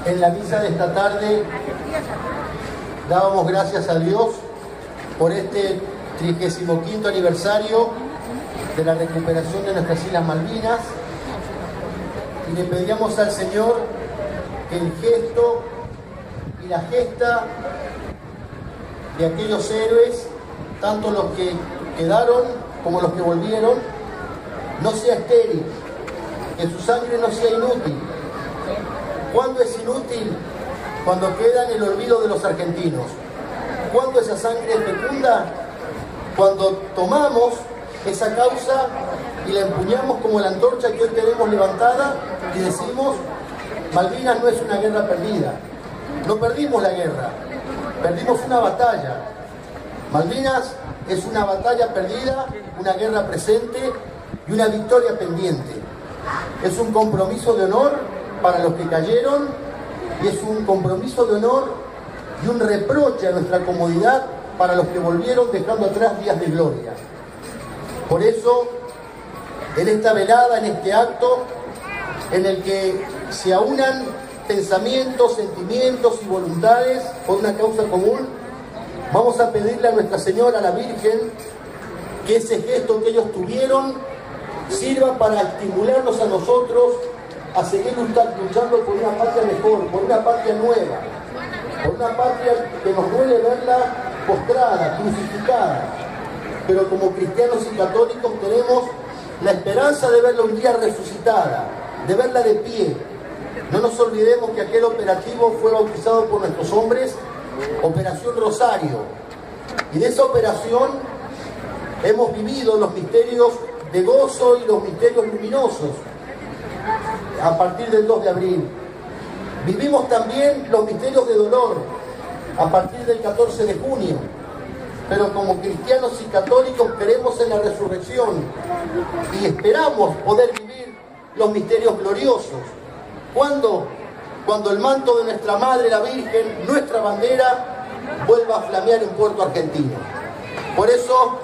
En la misa de esta tarde dábamos gracias a Dios por este 35º aniversario de la recuperación de nuestras Islas Malvinas y le pedíamos al Señor que el gesto y la gesta de aquellos héroes, tanto los que quedaron como los que volvieron, no sea estéril, que su sangre no sea inútil. ¿Cuándo es inútil? Cuando queda en el olvido de los argentinos. ¿Cuándo esa sangre es fecunda? Cuando tomamos esa causa y la empuñamos como la antorcha que hoy tenemos levantada y decimos: Malvinas no es una guerra perdida. No perdimos la guerra, perdimos una batalla. Malvinas es una batalla perdida, una guerra presente y una victoria pendiente. Es un compromiso de honor para los que cayeron y es un compromiso de honor y un reproche a nuestra comodidad para los que volvieron dejando atrás días de gloria. Por eso, en esta velada, en este acto, en el que se aunan pensamientos, sentimientos y voluntades por una causa común, vamos a pedirle a Nuestra Señora, a la Virgen, que ese gesto que ellos tuvieron sirva para estimularnos a nosotros a seguir luchando por una patria mejor, por una patria nueva, por una patria que nos duele verla postrada, crucificada, pero como cristianos y católicos tenemos la esperanza de verla un día resucitada, de verla de pie. No nos olvidemos que aquel operativo fue bautizado por nuestros hombres Operación Rosario, y de esa operación hemos vivido los misterios de gozo y los misterios luminosos a partir del 2 de abril. Vivimos también los misterios de dolor a partir del 14 de junio, pero como cristianos y católicos creemos en la resurrección y esperamos poder vivir los misterios gloriosos. ¿Cuándo? Cuando el manto de nuestra Madre, la Virgen, nuestra bandera, vuelva a flamear en Puerto Argentino. Por eso,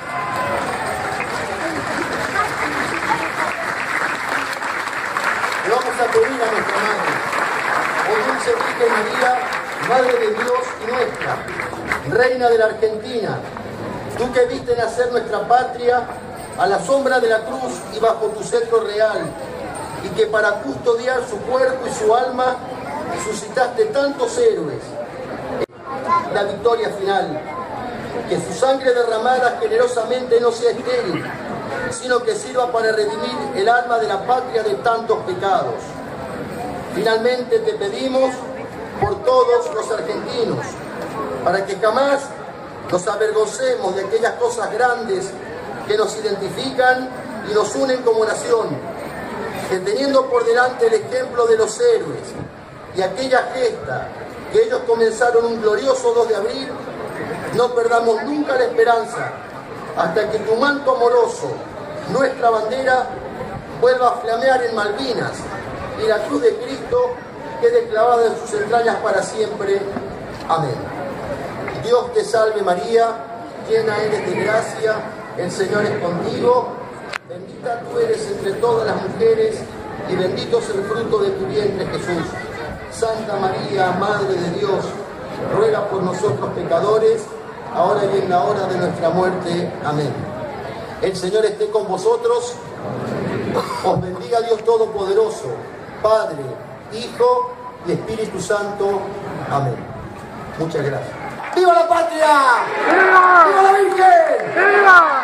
le vamos a pedir a nuestra Madre: oh dulce Virgen María, Madre de Dios y nuestra, Reina de la Argentina, tú que viste nacer nuestra patria a la sombra de la cruz y bajo tu cetro real, y que para custodiar su cuerpo y su alma suscitaste tantos héroes, la victoria final, que su sangre derramada generosamente no sea estéril, sino que sirva para redimir el alma de la patria de tantos pecados. Finalmente te pedimos por todos los argentinos, para que jamás nos avergoncemos de aquellas cosas grandes que nos identifican y nos unen como nación, que teniendo por delante el ejemplo de los héroes y aquella gesta que ellos comenzaron un glorioso 2 de abril, no perdamos nunca la esperanza hasta que tu manto amoroso, nuestra bandera, vuelva a flamear en Malvinas y la cruz de Cristo quede clavada en sus entrañas para siempre. Amén. Dios te salve María, llena eres de gracia, el Señor es contigo, bendita tú eres entre todas las mujeres y bendito es el fruto de tu vientre Jesús. Santa María, Madre de Dios, ruega por nosotros pecadores, ahora y en la hora de nuestra muerte. Amén. El Señor esté con vosotros, os bendiga Dios Todopoderoso, Padre, Hijo y Espíritu Santo. Amén. Muchas gracias. ¡Viva la patria! ¡Viva! ¡Viva la Virgen! ¡Viva!